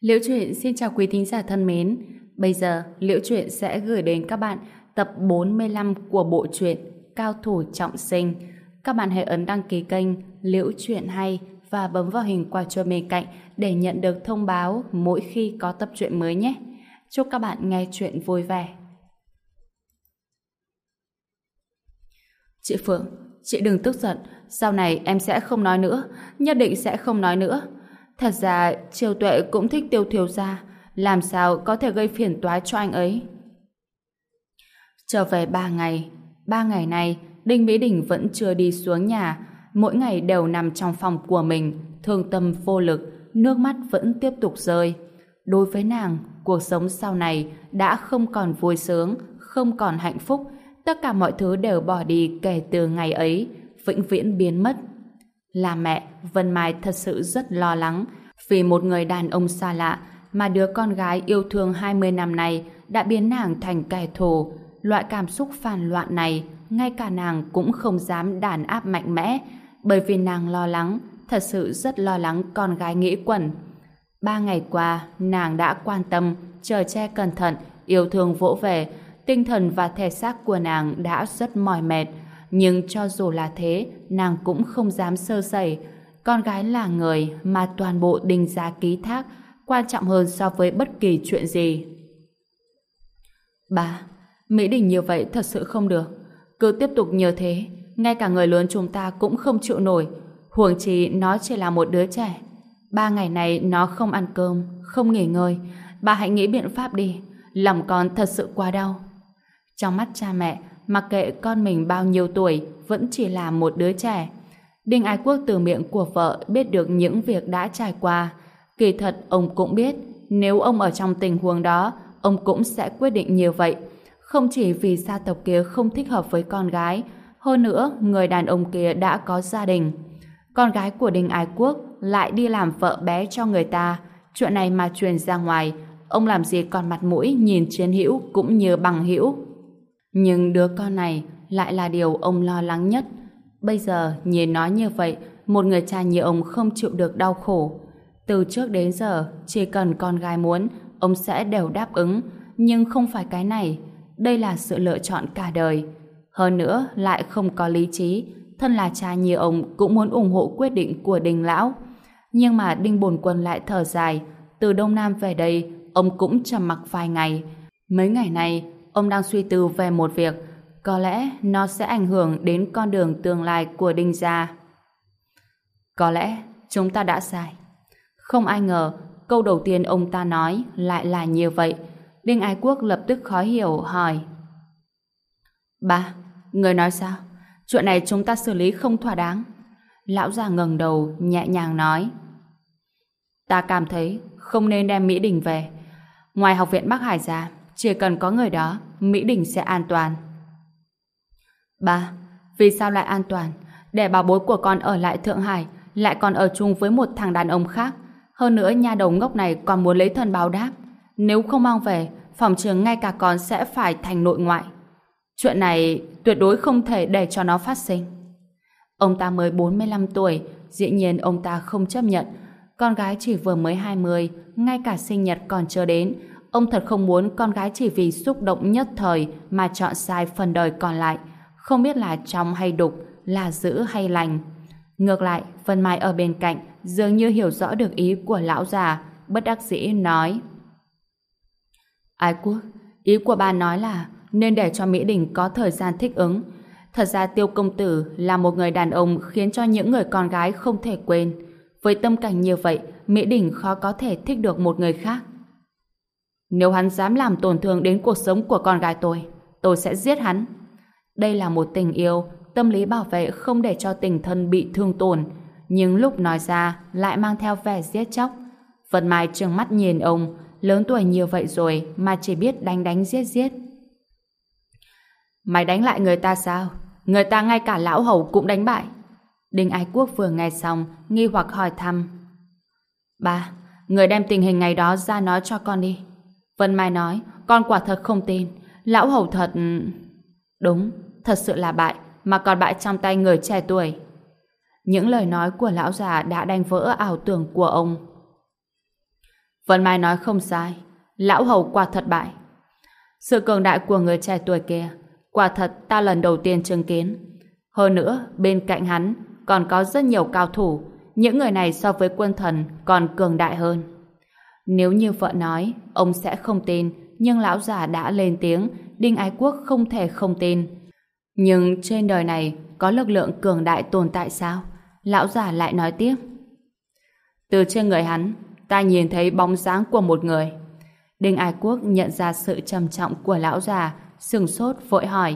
Liễu Chuyện xin chào quý thính giả thân mến. Bây giờ, Liễu Chuyện sẽ gửi đến các bạn tập 45 của bộ truyện Cao thủ trọng sinh. Các bạn hãy ấn đăng ký kênh Liễu Chuyện Hay và bấm vào hình quả chuông bên cạnh để nhận được thông báo mỗi khi có tập truyện mới nhé. Chúc các bạn nghe truyện vui vẻ. Chị Phượng, chị đừng tức giận. Sau này em sẽ không nói nữa, nhất định sẽ không nói nữa. Thật ra Triều Tuệ cũng thích Tiêu thiếu gia, làm sao có thể gây phiền toái cho anh ấy. Trở về 3 ngày này Đinh Mỹ Đình vẫn chưa đi xuống nhà, mỗi ngày đều nằm trong phòng của mình, thương tâm vô lực, nước mắt vẫn tiếp tục rơi. Đối với nàng, cuộc sống sau này đã không còn vui sướng, không còn hạnh phúc, tất cả mọi thứ đều bỏ đi kể từ ngày ấy, vĩnh viễn biến mất. Là mẹ, Vân Mai thật sự rất lo lắng vì một người đàn ông xa lạ mà đứa con gái yêu thương 20 năm nay đã biến nàng thành kẻ thù. Loại cảm xúc phản loạn này ngay cả nàng cũng không dám đàn áp mạnh mẽ, bởi vì nàng lo lắng, thật sự rất lo lắng con gái nghĩ quẩn. 3 ngày qua nàng đã quan tâm, chở che cẩn thận, yêu thương vỗ về, tinh thần và thể xác của nàng đã rất mỏi mệt. Nhưng cho dù là thế, nàng cũng không dám sơ sẩy. Con gái là người mà toàn bộ Đinh gia ký thác, quan trọng hơn so với bất kỳ chuyện gì. Ba, Mỹ Đình như vậy thật sự không được. Cứ tiếp tục như thế, ngay cả người lớn chúng ta cũng không chịu nổi. Huống chi nó chỉ là một đứa trẻ. 3 ngày này nó không ăn cơm, không nghỉ ngơi. Bà hãy nghĩ biện pháp đi. Lòng con thật sự quá đau. Trong mắt cha mẹ, mặc kệ con mình bao nhiêu tuổi, vẫn chỉ là một đứa trẻ. Đinh Ái Quốc từ miệng của vợ biết được những việc đã trải qua. Kỳ thật ông cũng biết, nếu ông ở trong tình huống đó, ông cũng sẽ quyết định như vậy. Không chỉ vì gia tộc kia không thích hợp với con gái, hơn nữa người đàn ông kia đã có gia đình. Con gái của Đinh Ái Quốc lại đi làm vợ bé cho người ta. Chuyện này mà truyền ra ngoài, ông làm gì còn mặt mũi nhìn chiến hữu cũng như bằng hữu. Nhưng đứa con này lại là điều ông lo lắng nhất. Bây giờ nhìn nó như vậy, một người cha như ông không chịu được đau khổ. Từ trước đến giờ, chỉ cần con gái muốn, ông sẽ đều đáp ứng. Nhưng không phải cái này. Đây là sự lựa chọn cả đời. Hơn nữa lại không có lý trí. Thân là cha như ông cũng muốn ủng hộ quyết định của Đinh lão. Nhưng mà Đinh Bổn Quân lại thở dài. Từ Đông Nam về đây, ông cũng trầm mặc vài ngày. Mấy ngày này, ông đang suy tư về một việc, có lẽ nó sẽ ảnh hưởng đến con đường tương lai của Đinh gia. Có lẽ chúng ta đã sai. Không ai ngờ, câu đầu tiên ông ta nói lại là như vậy. Đinh Ái Quốc lập tức khó hiểu hỏi: Ba, người nói sao? Chuyện này chúng ta xử lý không thỏa đáng. Lão già ngẩng đầu nhẹ nhàng nói: Ta cảm thấy không nên đem Mỹ Đình về. Ngoài học viện Bắc Hải ra, chỉ cần có người đó, Mỹ Đình sẽ an toàn. Ba, vì sao lại an toàn? Để bảo bối của con ở lại Thượng Hải, lại còn ở chung với một thằng đàn ông khác. Hơn nữa nha đầu ngốc này còn muốn lấy thân báo đáp. Nếu không mang về, phòng trường ngay cả con sẽ phải thành nội ngoại. Chuyện này tuyệt đối không thể để cho nó phát sinh. Ông ta mới 45 tuổi, dĩ nhiên ông ta không chấp nhận. Con gái chỉ vừa mới 20, ngay cả sinh nhật còn chưa đến. Ông thật không muốn con gái chỉ vì xúc động nhất thời mà chọn sai phần đời còn lại. Không biết là trong hay đục, là dữ hay lành. Ngược lại, Vân Mai ở bên cạnh dường như hiểu rõ được ý của lão già, bất đắc dĩ nói: Ái Quốc, ý của bà nói là nên để cho Mỹ Đình có thời gian thích ứng. Thật ra Tiêu công tử là một người đàn ông khiến cho những người con gái không thể quên. Với tâm cảnh như vậy, Mỹ Đình khó có thể thích được một người khác. Nếu hắn dám làm tổn thương đến cuộc sống của con gái tôi sẽ giết hắn. Đây là một tình yêu, tâm lý bảo vệ không để cho tình thân bị thương tổn, nhưng lúc nói ra lại mang theo vẻ giết chóc. Vân Mai trừng mắt nhìn ông, lớn tuổi như vậy rồi mà chỉ biết đánh giết giết. Mày đánh lại người ta sao? Người ta ngay cả lão hầu cũng đánh bại. Đinh Ái Quốc vừa nghe xong, nghi hoặc hỏi thăm: Ba, người đem tình hình ngày đó ra nói cho con đi. Vân Mai nói: Con quả thật không tin. Lão hầu thật... Đúng, thật sự là bại, mà còn bại trong tay người trẻ tuổi. Những lời nói của lão già đã đánh vỡ ảo tưởng của ông. Vân Mai nói không sai. Lão hầu quả thật bại. Sự cường đại của người trẻ tuổi kia quả thật ta lần đầu tiên chứng kiến. Hơn nữa, bên cạnh hắn còn có rất nhiều cao thủ. Những người này so với quân thần còn cường đại hơn. Nếu như vợ nói, ông sẽ không tin, nhưng lão già đã lên tiếng, Đinh Ái Quốc không thể không tin. Nhưng trên đời này có lực lượng cường đại tồn tại sao? Lão già lại nói tiếp. Từ trên người hắn, ta nhìn thấy bóng dáng của một người. Đinh Ái Quốc nhận ra sự trầm trọng của lão già, sửng sốt vội hỏi.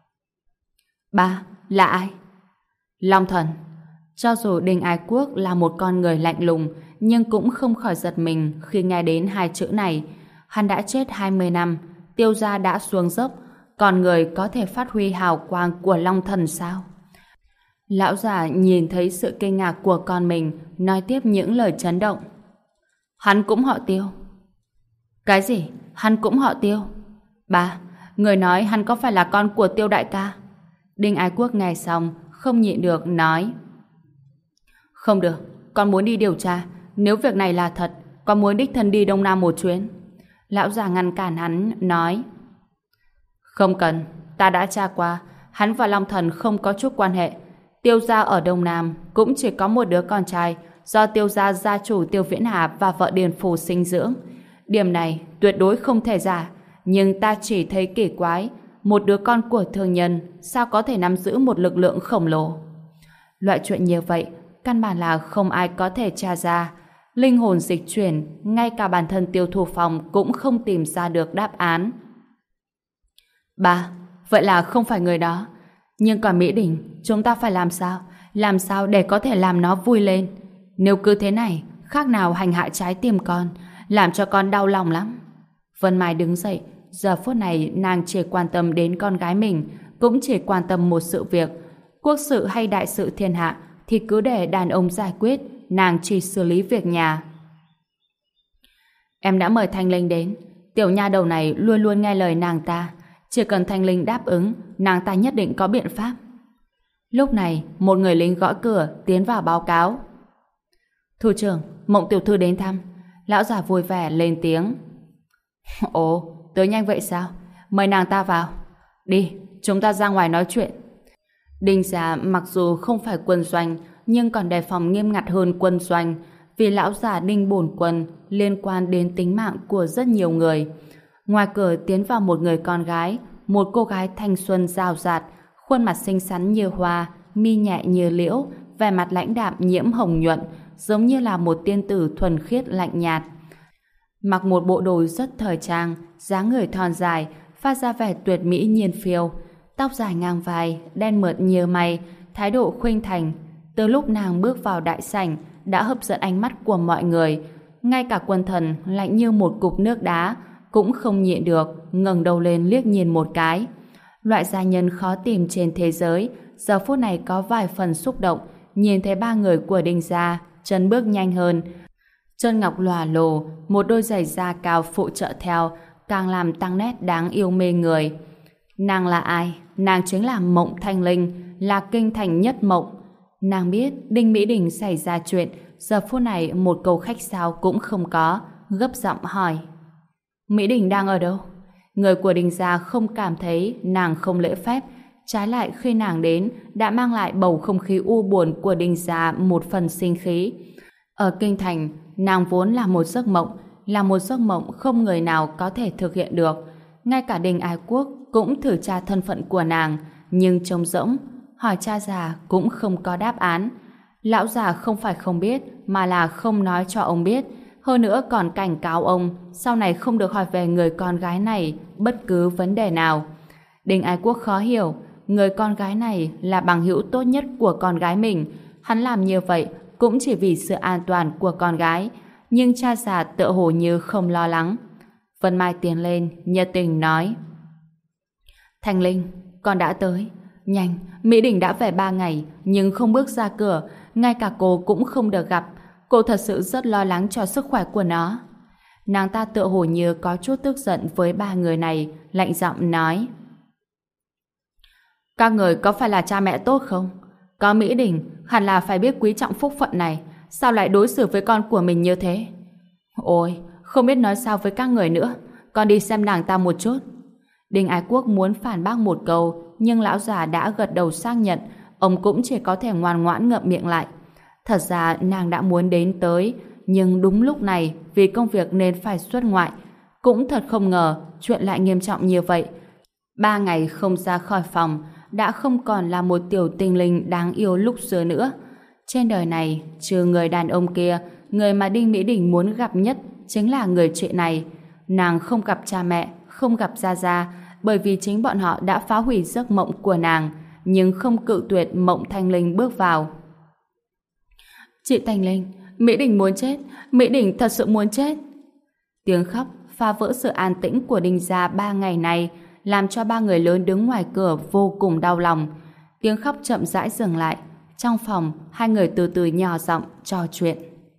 Ba, là ai? Long Thần. Cho dù Đinh Ái Quốc là một con người lạnh lùng, nhưng cũng không khỏi giật mình khi nghe đến hai chữ này. Hắn đã chết 20 năm, Tiêu gia đã xuống dốc, còn người có thể phát huy hào quang của Long Thần sao? Lão già nhìn thấy sự kinh ngạc của con mình, nói tiếp những lời chấn động. Hắn cũng họ Tiêu. Cái gì? Hắn cũng họ Tiêu? Ba, người nói hắn có phải là con của Tiêu đại ca? Đinh Ái Quốc nghe xong, không nhịn được nói. Không được, con muốn đi điều tra. Nếu việc này là thật, con muốn đích thân đi Đông Nam một chuyến. Lão già ngăn cản hắn, nói. Không cần, ta đã tra qua, hắn và Long Thần không có chút quan hệ. Tiêu gia ở Đông Nam cũng chỉ có một đứa con trai do Tiêu gia gia chủ Tiêu Viễn Hà và vợ Điền Phù sinh dưỡng. Điểm này tuyệt đối không thể giả, nhưng ta chỉ thấy kỳ quái, một đứa con của thương nhân sao có thể nắm giữ một lực lượng khổng lồ. Loại chuyện như vậy căn bản là không ai có thể tra ra. Linh hồn dịch chuyển, ngay cả bản thân Tiêu Thu Phong cũng không tìm ra được đáp án. Ba, vậy là không phải người đó. Nhưng còn Mỹ Đình, chúng ta phải làm sao? Làm sao để có thể làm nó vui lên? Nếu cứ thế này, khác nào hành hạ trái tim con, làm cho con đau lòng lắm. Vân Mai đứng dậy, giờ phút này nàng chỉ quan tâm đến con gái mình, cũng chỉ quan tâm một sự việc. Quốc sự hay đại sự thiên hạ thì cứ để đàn ông giải quyết, nàng chỉ xử lý việc nhà. Em đã mời Thanh Linh đến. Tiểu nha đầu này luôn luôn nghe lời nàng ta. Chỉ cần Thanh Linh đáp ứng, nàng ta nhất định có biện pháp. Lúc này, một người lính gõ cửa tiến vào báo cáo. Thủ trưởng, Mộng tiểu thư đến thăm. Lão già vui vẻ lên tiếng. Ồ, tới nhanh vậy sao? Mời nàng ta vào. Đi, chúng ta ra ngoài nói chuyện. Đinh gia mặc dù không phải quân doanh, nhưng còn đề phòng nghiêm ngặt hơn quân doanh, vì lão già Đinh bổn quân liên quan đến tính mạng của rất nhiều người. Ngoài cửa tiến vào một người con gái, một cô gái thanh xuân rào rạt, khuôn mặt xinh xắn như hoa, mi nhẹ như liễu, vẻ mặt lãnh đạm nhiễm hồng nhuận, giống như là một tiên tử thuần khiết lạnh nhạt. Mặc một bộ đồ rất thời trang, dáng người thon dài, phát ra vẻ tuyệt mỹ nhiên phiêu, tóc dài ngang vai, đen mượt như mây, thái độ khuynh thành. Từ lúc nàng bước vào đại sảnh đã hấp dẫn ánh mắt của mọi người, ngay cả quân thần lạnh như một cục nước đá cũng không nhịn được ngẩng đầu lên liếc nhìn một cái. Loại gia nhân khó tìm trên thế giới giờ phút này có vài phần xúc động, nhìn thấy ba người của Đinh gia chân bước nhanh hơn, chân ngọc lòa lồ, một đôi giày da cao phụ trợ theo, càng làm tăng nét đáng yêu mê người. Nàng là ai? Nàng chính là Mộng Thanh Linh, là kinh thành nhất mộng. Nàng biết Đinh Mỹ Đình xảy ra chuyện, giờ phút này một câu khách sáo cũng không có, gấp giọng hỏi. Mỹ Đình đang ở đâu? Người của Đinh gia không cảm thấy nàng không lễ phép, trái lại khi nàng đến đã mang lại bầu không khí u buồn của Đinh gia một phần sinh khí. Ở kinh thành, nàng vốn là một giấc mộng, là một giấc mộng không người nào có thể thực hiện được. Ngay cả Đinh Ái Quốc cũng thử tra thân phận của nàng, nhưng trống rỗng, hỏi cha già cũng không có đáp án. Lão già không phải không biết, mà là không nói cho ông biết. Hơn nữa còn cảnh cáo ông sau này không được hỏi về người con gái này bất cứ vấn đề nào. Đinh Ái Quốc khó hiểu, người con gái này là bằng hữu tốt nhất của con gái mình. Hắn làm như vậy cũng chỉ vì sự an toàn của con gái, nhưng cha già tựa hồ như không lo lắng. Vân Mai tiến lên, nhiệt tình nói. Thanh Linh, con đã tới. Nhanh, Mỹ Đình đã về 3 ngày, nhưng không bước ra cửa, ngay cả cô cũng không được gặp. Cô thật sự rất lo lắng cho sức khỏe của nó. Nàng ta tựa hồ như có chút tức giận với ba người này, lạnh giọng nói. Các người có phải là cha mẹ tốt không? Có Mỹ Đình, hẳn là phải biết quý trọng phúc phận này, sao lại đối xử với con của mình như thế? Ôi, không biết nói sao với các người nữa. Con đi xem nàng ta một chút. Đinh Ái Quốc muốn phản bác một câu, nhưng lão già đã gật đầu xác nhận, ông cũng chỉ có thể ngoan ngoãn ngậm miệng lại. Thật ra nàng đã muốn đến tới, nhưng đúng lúc này vì công việc nên phải xuất ngoại. Cũng thật không ngờ chuyện lại nghiêm trọng như vậy. 3 ngày không ra khỏi phòng, đã không còn là một tiểu tinh linh đáng yêu lúc xưa nữa. Trên đời này, trừ người đàn ông kia, người mà Đinh Mỹ Đình muốn gặp nhất chính là người chị này. Nàng không gặp cha mẹ, không gặp Gia Gia, bởi vì chính bọn họ đã phá hủy giấc mộng của nàng, nhưng không cự tuyệt Mộng Thanh Linh bước vào. Chị Thanh Linh, Mỹ Đình muốn chết, Mỹ Đình thật sự muốn chết. Tiếng khóc phá vỡ sự an tĩnh của Đinh gia 3 ngày này, làm cho 3 người lớn đứng ngoài cửa vô cùng đau lòng. Tiếng khóc chậm rãi dừng lại. Trong phòng, 2 người từ từ nhỏ giọng trò chuyện.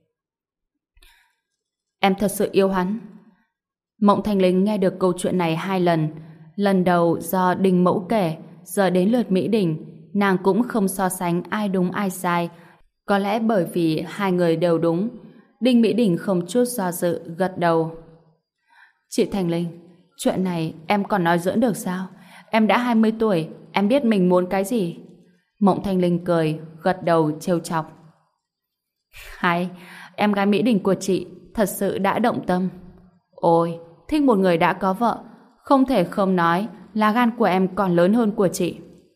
Em thật sự yêu hắn. Mộng Thanh Linh nghe được câu chuyện này 2 lần. Lần đầu do Đinh Mẫu kể, giờ đến lượt Mỹ Đình, nàng cũng không so sánh ai đúng ai sai. Có lẽ bởi vì 2 người đều đúng. Đinh Mỹ Đình không chút do dự gật đầu. Chị Thanh Linh, chuyện này em còn nói giỡn được sao? Em đã 20 tuổi, em biết mình muốn cái gì. Mộng Thanh Linh cười, gật đầu trêu chọc. Hay, em gái Mỹ Đình của chị thật sự đã động tâm. Ôi, thích một người đã có vợ, không thể không nói là gan của em còn lớn hơn của chị.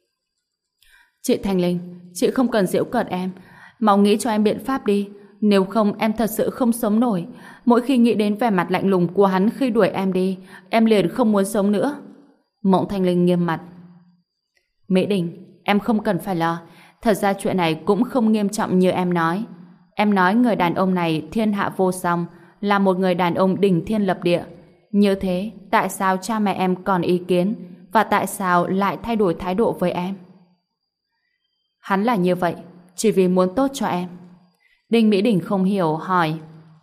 Chị Thanh Linh, chị không cần giễu cợt em, mau nghĩ cho em biện pháp đi, nếu không em thật sự không sống nổi. Mỗi khi nghĩ đến vẻ mặt lạnh lùng của hắn khi đuổi em đi, em liền không muốn sống nữa. Mộng Thanh Linh nghiêm mặt. Mỹ Đình, em không cần phải lo, thật ra chuyện này cũng không nghiêm trọng như em nói. Em nói người đàn ông này thiên hạ vô song, là một người đàn ông đỉnh thiên lập địa. Như thế, tại sao cha mẹ em còn ý kiến, và tại sao lại thay đổi thái độ với em? Hắn là như vậy, chỉ vì muốn tốt cho em. Đinh Mỹ Đình không hiểu, hỏi.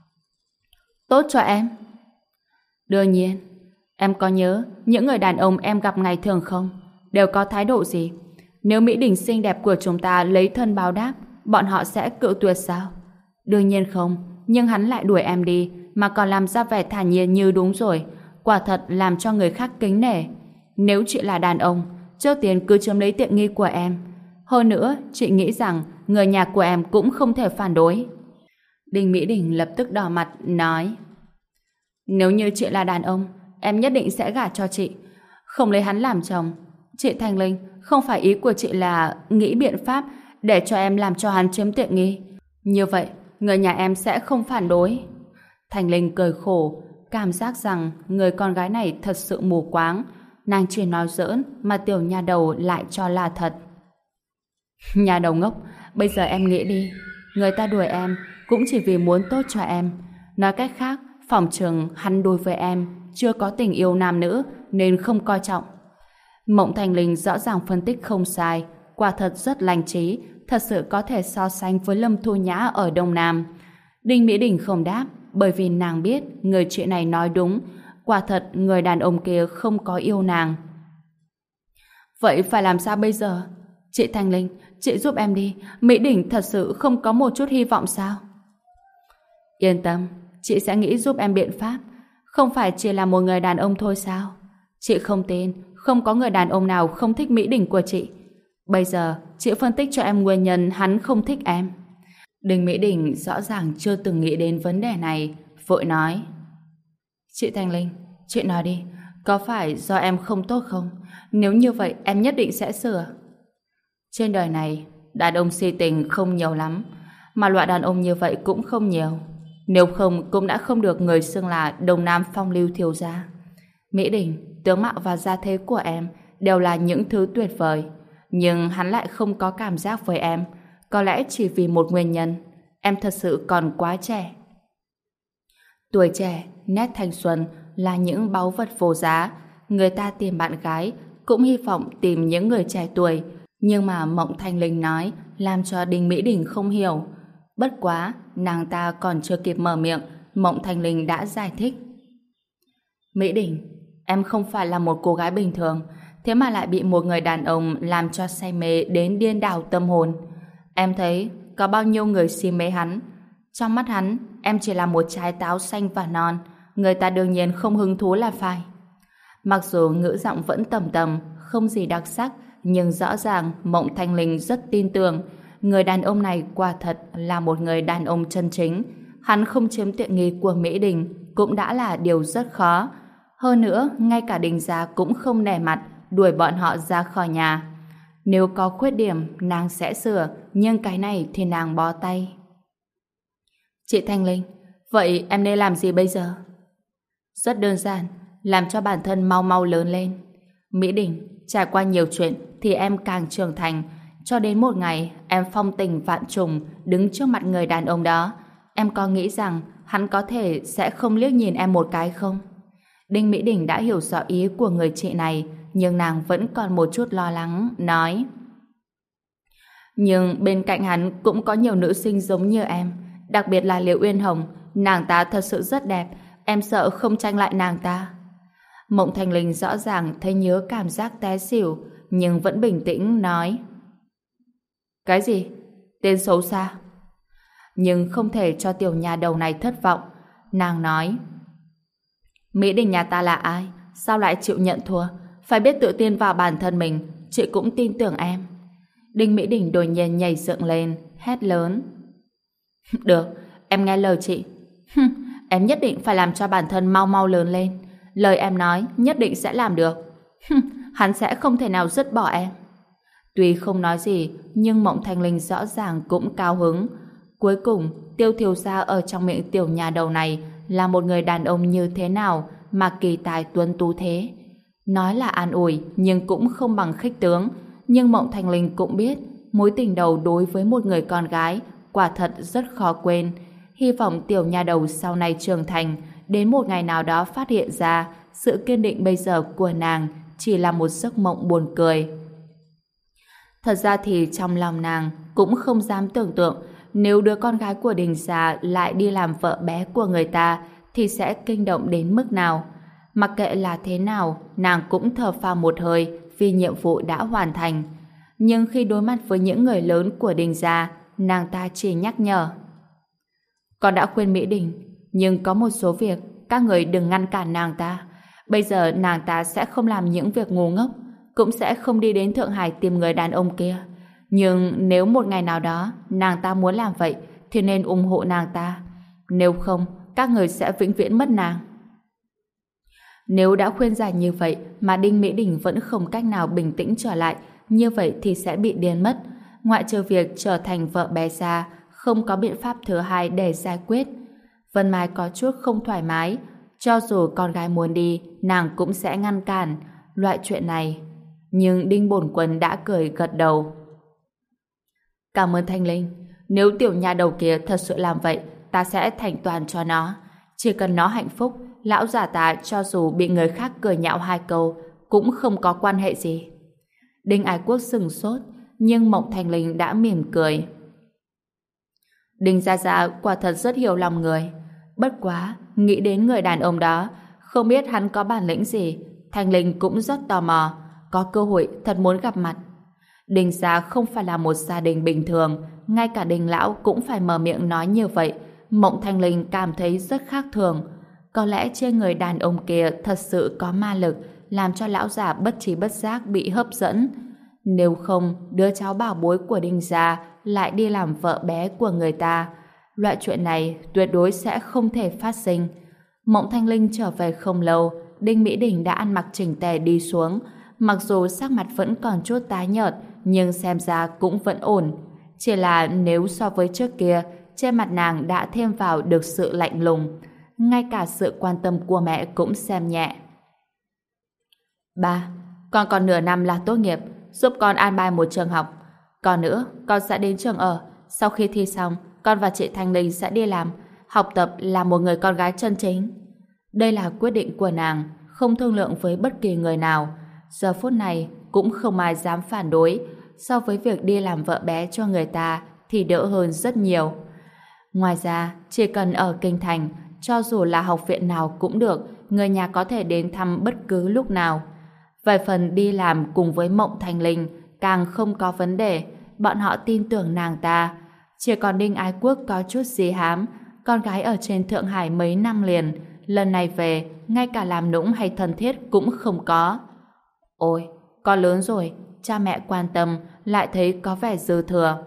Tốt cho em? Đương nhiên. Em có nhớ những người đàn ông em gặp ngày thường không? Đều có thái độ gì? Nếu Mỹ Đình xinh đẹp của chúng ta lấy thân báo đáp, bọn họ sẽ cự tuyệt sao? Đương nhiên không. Nhưng hắn lại đuổi em đi, mà còn làm ra vẻ thản nhiên như đúng rồi. Quả thật làm cho người khác kính nể. Nếu chị là đàn ông, trước tiên cứ chiếm lấy tiện nghi của em. Hơn nữa, chị nghĩ rằng người nhà của em cũng không thể phản đối. Đinh Mỹ Đình lập tức đỏ mặt, nói. Nếu như chị là đàn ông, em nhất định sẽ gả cho chị, không lấy hắn làm chồng. Chị Thanh Linh, không phải ý của chị là nghĩ biện pháp để cho em làm cho hắn chiếm tiện nghi. Như vậy, người nhà em sẽ không phản đối. Thanh Linh cười khổ, cảm giác rằng người con gái này thật sự mù quáng. Nàng chỉ nói giỡn mà tiểu nha đầu lại cho là thật. Nhà đầu ngốc, bây giờ em nghĩ đi, người ta đuổi em cũng chỉ vì muốn tốt cho em. Nói cách khác, phỏng chừng hắn đối với em chưa có tình yêu nam nữ nên không coi trọng. Mộng Thanh Linh rõ ràng phân tích không sai, quả thật rất lành trí, thật sự có thể so sánh với Lâm Thu Nhã ở Đông Nam. Đinh Mỹ Đình không đáp, bởi vì nàng biết người chị này nói đúng, quả thật người đàn ông kia không có yêu nàng. Vậy phải làm sao bây giờ? Chị Thanh Linh, chị giúp em đi, Mỹ Đình thật sự không có một chút hy vọng sao? Yên tâm, chị sẽ nghĩ giúp em biện pháp. Không phải chỉ là một người đàn ông thôi sao? Chị không tin, không có người đàn ông nào không thích Mỹ Đình của chị. Bây giờ, chị phân tích cho em nguyên nhân hắn không thích em. Đinh Mỹ Đình rõ ràng chưa từng nghĩ đến vấn đề này, vội nói. Chị Thanh Linh, chị nói đi, có phải do em không tốt không? Nếu như vậy, em nhất định sẽ sửa. Trên đời này, đàn ông si tình không nhiều lắm, mà loại đàn ông như vậy cũng không nhiều. Nếu không, cũng đã không được người xưng là Đông Nam phong lưu thiếu gia. Mỹ Đình, tướng mạo và gia thế của em đều là những thứ tuyệt vời, nhưng hắn lại không có cảm giác với em, có lẽ chỉ vì một nguyên nhân, em thật sự còn quá trẻ. Tuổi trẻ, nét thanh xuân là những báu vật vô giá. Người ta tìm bạn gái cũng hy vọng tìm những người trẻ tuổi, nhưng mà Mộng Thanh Linh nói làm cho Đinh Mỹ Đình không hiểu. Bất quá, nàng ta còn chưa kịp mở miệng, Mộng Thanh Linh đã giải thích. Mỹ Đình, em không phải là một cô gái bình thường, thế mà lại bị một người đàn ông làm cho say mê đến điên đảo tâm hồn. Em thấy có bao nhiêu người si mê hắn. Trong mắt hắn, em chỉ là một trái táo xanh và non, người ta đương nhiên không hứng thú là phải. Mặc dù ngữ giọng vẫn tầm tầm, không gì đặc sắc, nhưng rõ ràng Mộng Thanh Linh rất tin tưởng người đàn ông này quả thật là một người đàn ông chân chính. Hắn không chiếm tiện nghi của Mỹ Đình cũng đã là điều rất khó. Hơn nữa, ngay cả Đình gia cũng không nể mặt đuổi bọn họ ra khỏi nhà. Nếu có khuyết điểm, nàng sẽ sửa, nhưng cái này thì nàng bó tay. Chị Thanh Linh, vậy em nên làm gì bây giờ? Rất đơn giản, làm cho bản thân mau mau lớn lên. Mỹ Đình, trải qua nhiều chuyện thì em càng trưởng thành, cho đến một ngày em phong tình vạn trùng đứng trước mặt người đàn ông đó. Em có nghĩ rằng hắn có thể sẽ không liếc nhìn em một cái không? Đinh Mỹ Đình đã hiểu rõ ý của người chị này, nhưng nàng vẫn còn một chút lo lắng, nói: nhưng bên cạnh hắn cũng có nhiều nữ sinh giống như em, đặc biệt là Liễu Uyên Hồng, nàng ta thật sự rất đẹp, em sợ không tranh lại nàng ta. Mộng Thanh Linh rõ ràng thấy nhớ cảm giác té xỉu, nhưng vẫn bình tĩnh nói: cái gì? Tên xấu xa? Nhưng không thể cho tiểu nhà đầu này thất vọng. Nàng nói: Mỹ Đình nhà ta là ai? Sao lại chịu nhận thua? Phải biết tự tin vào bản thân mình, chị cũng tin tưởng em. Đinh Mỹ Đình đột nhiên nhảy dựng lên, hét lớn: được, em nghe lời chị. Em nhất định phải làm cho bản thân mau mau lớn lên. Lời em nói nhất định sẽ làm được. Hắn sẽ không thể nào dứt bỏ em. Tuy không nói gì, nhưng Mộng Thanh Linh rõ ràng cũng cao hứng. Cuối cùng, Tiêu thiếu gia ở trong miệng tiểu nhà đầu này là một người đàn ông như thế nào mà kỳ tài tuấn tú thế. Nói là an ủi, nhưng cũng không bằng khích tướng. Nhưng Mộng Thanh Linh cũng biết, mối tình đầu đối với một người con gái quả thật rất khó quên. Hy vọng tiểu nhà đầu sau này trưởng thành, đến một ngày nào đó phát hiện ra sự kiên định bây giờ của nàng chỉ là một giấc mộng buồn cười. Thật ra thì trong lòng nàng cũng không dám tưởng tượng nếu đứa con gái của Đình gia lại đi làm vợ bé của người ta thì sẽ kinh động đến mức nào. Mặc kệ là thế nào, nàng cũng thở phào một hơi vì nhiệm vụ đã hoàn thành. Nhưng khi đối mặt với những người lớn của Đình gia, nàng ta chỉ nhắc nhở: con đã khuyên Mỹ Đình, nhưng có một số việc các người đừng ngăn cản nàng ta. Bây giờ nàng ta sẽ không làm những việc ngu ngốc, cũng sẽ không đi đến Thượng Hải tìm người đàn ông kia. Nhưng nếu một ngày nào đó nàng ta muốn làm vậy thì nên ủng hộ nàng ta. Nếu không, các người sẽ vĩnh viễn mất nàng. Nếu đã khuyên giải như vậy mà Đinh Mỹ Đình vẫn không cách nào bình tĩnh trở lại, như vậy thì sẽ bị điên mất. Ngoại trừ việc trở thành vợ bé già, không có biện pháp thứ hai để giải quyết. Vân Mai có chút không thoải mái. Cho dù con gái muốn đi, nàng cũng sẽ ngăn cản loại chuyện này. Nhưng Đinh Bổn Quân đã cười gật đầu. Cảm ơn Thanh Linh. Nếu tiểu nhà đầu kia thật sự làm vậy, ta sẽ thành toàn cho nó. Chỉ cần nó hạnh phúc, lão già ta cho dù bị người khác cười nhạo hai câu cũng không có quan hệ gì. Đinh Ái Quốc sừng sốt, nhưng Mộng Thanh Linh đã mỉm cười. Đinh Gia Gia quả thật rất hiểu lòng người. Bất quá, nghĩ đến người đàn ông đó, không biết hắn có bản lĩnh gì, Thanh Linh cũng rất tò mò, có cơ hội thật muốn gặp mặt. Đinh gia không phải là một gia đình bình thường, ngay cả Đinh lão cũng phải mở miệng nói như vậy. Mộng Thanh Linh cảm thấy rất khác thường. Có lẽ trên người đàn ông kia thật sự có ma lực, làm cho lão già bất trí bất giác bị hấp dẫn. Nếu không, đứa cháu bảo bối của Đinh gia lại đi làm vợ bé của người ta. Loại chuyện này tuyệt đối sẽ không thể phát sinh. Mộng Thanh Linh trở về không lâu, Đinh Mỹ Đình đã ăn mặc chỉnh tề đi xuống. Mặc dù sắc mặt vẫn còn chút tái nhợt, nhưng xem ra cũng vẫn ổn. Chỉ là nếu so với trước kia, trên mặt nàng đã thêm vào được sự lạnh lùng. Ngay cả sự quan tâm của mẹ cũng xem nhẹ. Ba, con còn nửa năm là tốt nghiệp, giúp con an bài một trường học. Còn nữa, con sẽ đến trường ở. Sau khi thi xong, con và chị Thanh Linh sẽ đi làm, học tập là một người con gái chân chính. Đây là quyết định của nàng, không thương lượng với bất kỳ người nào. Giờ phút này cũng không ai dám phản đối. So với việc đi làm vợ bé cho người ta thì đỡ hơn rất nhiều. Ngoài ra, chỉ cần ở Kinh Thành, cho dù là học viện nào cũng được, người nhà có thể đến thăm bất cứ lúc nào. Về phần đi làm cùng với Mộng Thanh Linh, càng không có vấn đề, bọn họ tin tưởng nàng ta. Chỉ còn Đinh Ái Quốc có chút gì hám, con gái ở trên Thượng Hải mấy năm liền, lần này về, ngay cả làm nũng hay thân thiết cũng không có. Ôi, con lớn rồi, cha mẹ quan tâm, lại thấy có vẻ dư thừa.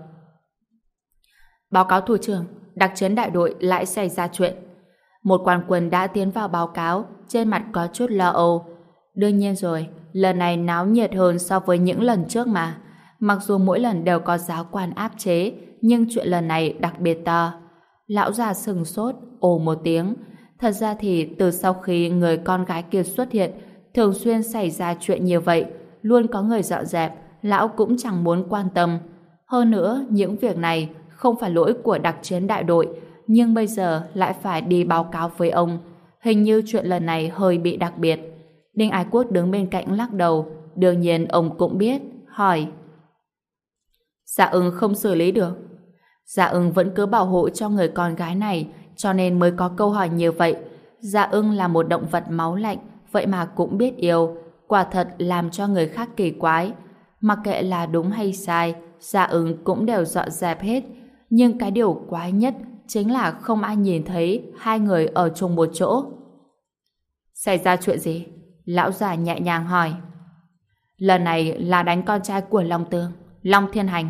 Báo cáo thủ trưởng, đặc chiến đại đội lại xảy ra chuyện. Một quan quân đã tiến vào báo cáo, trên mặt có chút lo âu. Đương nhiên rồi, lần này náo nhiệt hơn so với những lần trước mà. Mặc dù mỗi lần đều có giáo quan áp chế, nhưng chuyện lần này đặc biệt to. Lão già sừng sốt, ồ một tiếng. Thật ra thì từ sau khi người con gái kia xuất hiện, thường xuyên xảy ra chuyện như vậy, luôn có người dọn dẹp, lão cũng chẳng muốn quan tâm. Hơn nữa, những việc này không phải lỗi của đặc chiến đại đội, nhưng bây giờ lại phải đi báo cáo với ông. Hình như chuyện lần này hơi bị đặc biệt. Đinh Ái Quốc đứng bên cạnh lắc đầu, đương nhiên ông cũng biết, hỏi. Dạ Ưng không xử lý được. Dạ Ưng vẫn cứ bảo hộ cho người con gái này, cho nên mới có câu hỏi như vậy. Dạ Ưng là một động vật máu lạnh, vậy mà cũng biết yêu, quả thật làm cho người khác kỳ quái. Mặc kệ là đúng hay sai, Dạ Ưng cũng đều dọn dẹp hết. Nhưng cái điều quái nhất chính là không ai nhìn thấy hai người ở chung một chỗ. Xảy ra chuyện gì? Lão già nhẹ nhàng hỏi. Lần này là đánh con trai của Long Tương, Long Thiên Hành.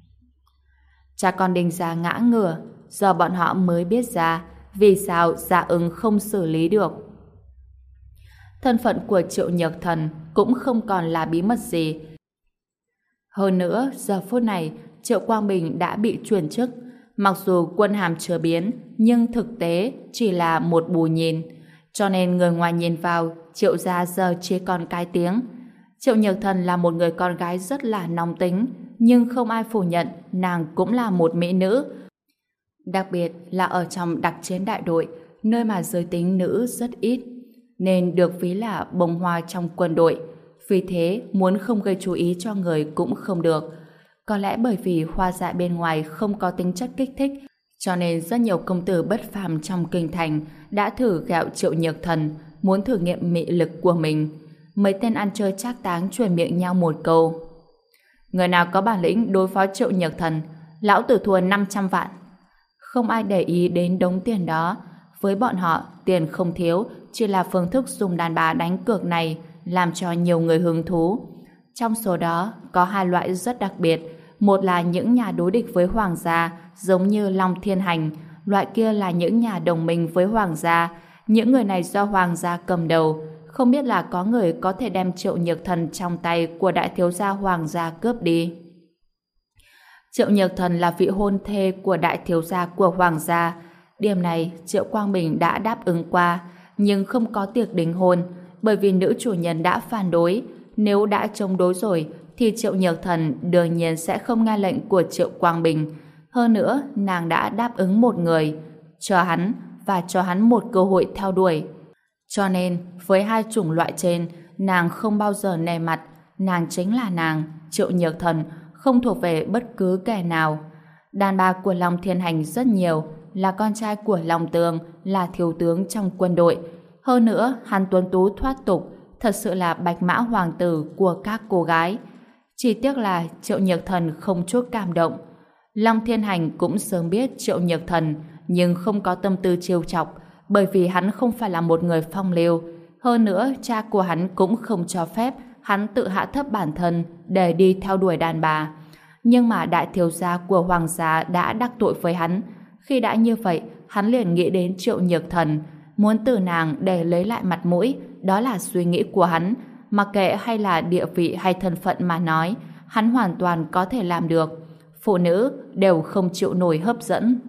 Cha con Đinh gia ngã ngửa, giờ bọn họ mới biết ra vì sao Dạ Ưng không xử lý được. Thân phận của Triệu Nhược Thần cũng không còn là bí mật gì. Hơn nữa, giờ phút này Triệu Quang Bình đã bị chuyển chức. Mặc dù quân hàm chưa biến, nhưng thực tế chỉ là một bù nhìn. Cho nên người ngoài nhìn vào, Triệu gia giờ chỉ còn cái tiếng. Triệu Nhược Thần là một người con gái rất là nóng tính, nhưng không ai phủ nhận nàng cũng là một mỹ nữ. Đặc biệt là ở trong đặc chiến đại đội, nơi mà giới tính nữ rất ít, nên được ví là bông hoa trong quân đội. Vì thế, muốn không gây chú ý cho người cũng không được. Có lẽ bởi vì hoa dại bên ngoài không có tính chất kích thích, cho nên rất nhiều công tử bất phàm trong kinh thành đã thử ghẹo Triệu Nhược Thần, muốn thử nghiệm mị lực của mình. Mấy tên ăn chơi trác táng truyền miệng nhau một câu. Người nào có bản lĩnh đối phó Triệu Nhược Thần, lão tử thua 500 vạn. Không ai để ý đến đống tiền đó. Với bọn họ, tiền không thiếu, chỉ là phương thức dùng đàn bà đánh cược này làm cho nhiều người hứng thú. Trong số đó, có hai loại rất đặc biệt. Một là những nhà đối địch với Hoàng gia, giống như Long Thiên Hành. Loại kia là những nhà đồng minh với Hoàng gia. Những người này do Hoàng gia cầm đầu. Không biết là có người có thể đem Triệu Nhược Thần trong tay của đại thiếu gia Hoàng gia cướp đi. Triệu Nhược Thần là vị hôn thê của đại thiếu gia của Hoàng gia. Điểm này Triệu Quang Bình đã đáp ứng qua, nhưng không có tiệc đính hôn, bởi vì nữ chủ nhân đã phản đối. Nếu đã chống đối rồi, thì Triệu Nhược Thần đương nhiên sẽ không nghe lệnh của Triệu Quang Bình. Hơn nữa, nàng đã đáp ứng một người, cho hắn và cho hắn một cơ hội theo đuổi. Cho nên, với hai chủng loại trên, nàng không bao giờ nề mặt. Nàng chính là nàng, Triệu Nhược Thần, không thuộc về bất cứ kẻ nào. Đàn bà của Long Thiên Hành rất nhiều, là con trai của Long Tường, là thiếu tướng trong quân đội. Hơn nữa, hắn tuấn tú thoát tục, thật sự là bạch mã hoàng tử của các cô gái. Chỉ tiếc là Triệu Nhược Thần không chút cảm động. Long Thiên Hành cũng sớm biết Triệu Nhược Thần, nhưng không có tâm tư trêu chọc, bởi vì hắn không phải là một người phong lưu. Hơn nữa, cha của hắn cũng không cho phép hắn tự hạ thấp bản thân để đi theo đuổi đàn bà. Nhưng mà đại thiếu gia của Hoàng gia đã đắc tội với hắn. Khi đã như vậy, hắn liền nghĩ đến Triệu Nhược Thần, muốn từ nàng để lấy lại mặt mũi. Đó là suy nghĩ của hắn. Mặc kệ hay là địa vị hay thân phận mà nói, hắn hoàn toàn có thể làm được. Phụ nữ đều không chịu nổi hấp dẫn.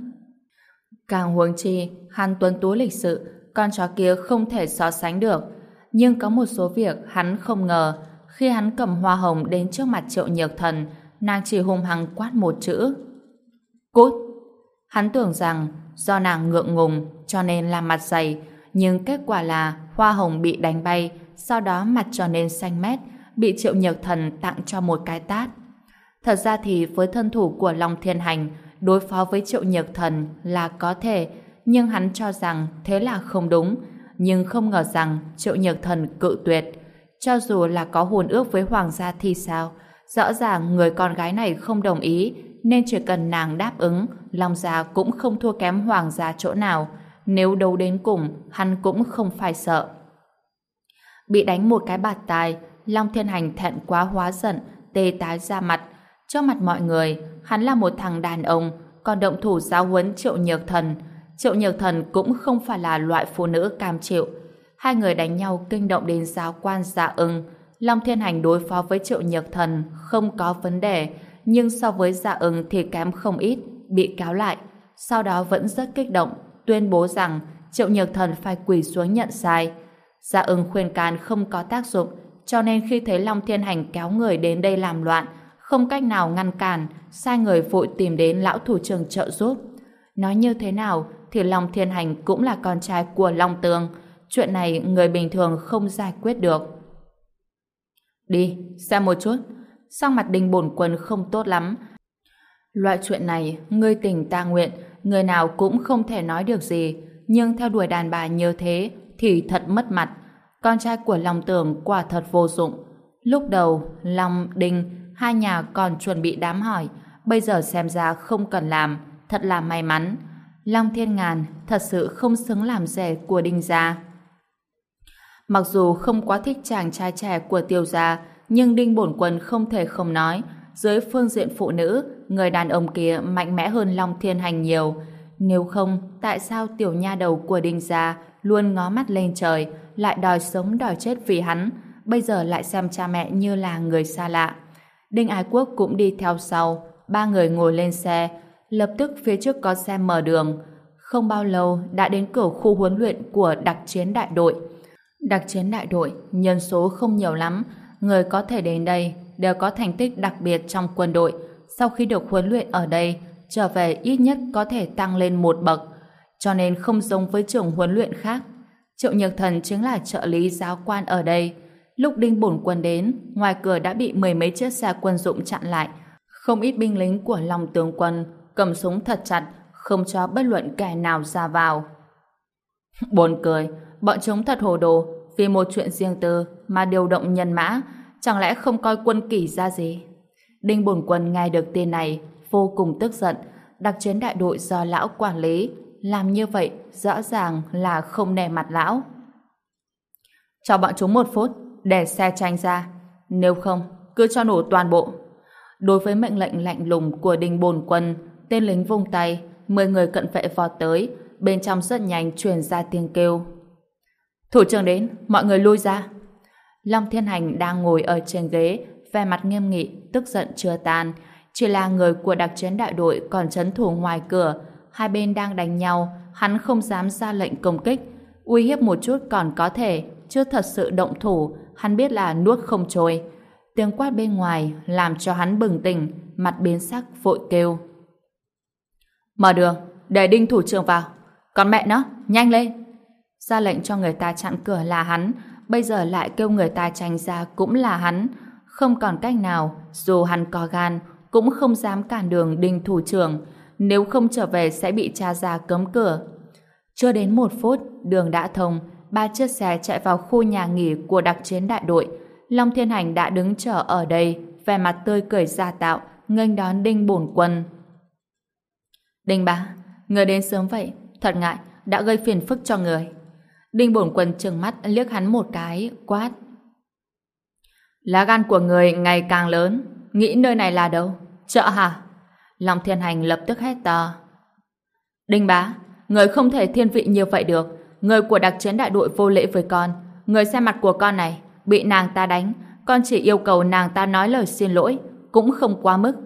Càng huống chi, hắn tuấn tú lịch sự, con chó kia không thể so sánh được. Nhưng có một số việc hắn không ngờ. Khi hắn cầm hoa hồng đến trước mặt Triệu Nhược Thần, nàng chỉ hung hăng quát một chữ: cút. Hắn tưởng rằng do nàng ngượng ngùng cho nên làm mặt dày, nhưng kết quả là hoa hồng bị đánh bay, sau đó mặt trở nên xanh mét, bị Triệu Nhược Thần tặng cho một cái tát. Thật ra thì với thân thủ của Long Thiên Hành, đối phó với Triệu Nhược Thần là có thể, nhưng hắn cho rằng thế là không đúng. Nhưng không ngờ rằng Triệu Nhược Thần cự tuyệt. Cho dù là có hôn ước với Hoàng gia thì sao? Rõ ràng người con gái này không đồng ý, nên chỉ cần nàng đáp ứng, Long gia cũng không thua kém Hoàng gia chỗ nào. nếu đấu đến cùng, hắn cũng không phải sợ. Bị đánh một cái bạt tai, Long Thiên Hành thẹn quá hóa giận, tê tái ra mặt. Trước mặt mọi người, hắn là một thằng đàn ông, còn động thủ giáo huấn Triệu Nhược Thần. Triệu Nhược Thần cũng không phải là loại phụ nữ cam chịu. Hai người đánh nhau kinh động đến giáo quan Dạ Ưng. Long Thiên Hành đối phó với Triệu Nhược Thần không có vấn đề, nhưng so với Dạ Ưng thì kém không ít, bị cáo lại. Sau đó vẫn rất kích động, tuyên bố rằng Triệu Nhược Thần phải quỳ xuống nhận sai. Dạ Ưng khuyên can không có tác dụng, cho nên khi thấy Long Thiên Hành kéo người đến đây làm loạn, không cách nào ngăn cản, sai người vội tìm đến lão thủ trưởng trợ giúp. Nói như thế nào thì Long Thiên Hành cũng là con trai của Long Tường, chuyện này người bình thường không giải quyết được. Đi, xem một chút. Sắc mặt Đinh Bổn Quân không tốt lắm. Loại chuyện này, ngươi tình ta nguyện, người nào cũng không thể nói được gì, nhưng theo đuổi đàn bà như thế thì thật mất mặt. Con trai của Long Tường quả thật vô dụng. Lúc đầu, Long, Đinh, hai nhà còn chuẩn bị đám hỏi, bây giờ xem ra không cần làm, thật là may mắn. Long Thiên Ngàn thật sự không xứng làm rể của Đinh gia. Mặc dù không quá thích chàng trai trẻ của Tiêu gia, nhưng Đinh Bổn Quân không thể không nói, dưới phương diện phụ nữ, người đàn ông kia mạnh mẽ hơn Long Thiên Hành nhiều. Nếu không, tại sao tiểu nha đầu của Đinh gia luôn ngó mắt lên trời, lại đòi sống đòi chết vì hắn, bây giờ lại xem cha mẹ như là người xa lạ. Đinh Ái Quốc cũng đi theo sau, ba người ngồi lên xe, lập tức phía trước có xe mở đường. Không bao lâu đã đến cửa khu huấn luyện của đặc chiến đại đội. Đặc chiến đại đội, nhân số không nhiều lắm, người có thể đến đây đều có thành tích đặc biệt trong quân đội. Sau khi được huấn luyện ở đây, trở về ít nhất có thể tăng lên một bậc, cho nên không giống với trường huấn luyện khác. Triệu Nhược Thần chính là trợ lý giáo quan ở đây. Lúc Đinh Bổn Quân đến, ngoài cửa đã bị mười mấy chiếc xe quân dụng chặn lại. Không ít binh lính của Long tướng quân cầm súng thật chặt, không cho bất luận kẻ nào ra vào. Buồn cười, bọn chúng thật hồ đồ, vì một chuyện riêng tư mà điều động nhân mã, chẳng lẽ không coi quân kỷ ra gì? Đinh Bổn Quân nghe được tin này, vô cùng tức giận. Đặc chiến đại đội do lão quản lý, làm như vậy rõ ràng là không nể mặt lão. Cho bọn chúng 1 phút để xe tranh ra, nếu không cứ cho nổ toàn bộ. Đối với mệnh lệnh lạnh lùng của Đinh Bổn Quân, tên lính vung tay, 10 người cận vệ vọt tới, bên trong rất nhanh truyền ra tiếng kêu. Thủ trưởng đến, mọi người lui ra. Long Thiên Hành đang ngồi ở trên ghế, vẻ mặt nghiêm nghị, tức giận chưa tan. Chỉ là người của đặc chiến đại đội còn trấn thủ ngoài cửa, hai bên đang đánh nhau, hắn không dám ra lệnh công kích. Uy hiếp một chút còn có thể, chứ thật sự động thủ, hắn biết là nuốt không trôi. Tiếng quát bên ngoài làm cho hắn bừng tỉnh, mặt biến sắc vội kêu. Mở đường, để Đinh thủ trưởng vào. Còn mẹ nó, nhanh lên. Ra lệnh cho người ta chặn cửa là hắn, bây giờ lại kêu người ta tránh ra cũng là hắn. Không còn cách nào, dù hắn có gan, cũng không dám cản đường Đinh thủ trưởng, nếu không trở về sẽ bị tra ra cấm cửa. Chưa đến 1 phút, đường đã thông, 3 chiếc xe chạy vào khu nhà nghỉ của đặc chiến đại đội. Long Thiên Hành đã đứng chờ ở đây, vẻ mặt tươi cười gia tạo, nghênh đón Đinh Bổn Quân. Đinh bá, người đến sớm vậy, thật ngại, đã gây phiền phức cho người. Đinh Bổn Quân trừng mắt liếc hắn một cái, quát. Lá gan của người ngày càng lớn, nghĩ nơi này là đâu? Chợ hả? Long Thiên Hành lập tức hét to. Đinh bá, người không thể thiên vị như vậy được. Người của đặc chiến đại đội vô lễ với con. Người xem mặt của con này, bị nàng ta đánh, con chỉ yêu cầu nàng ta nói lời xin lỗi, cũng không quá mức.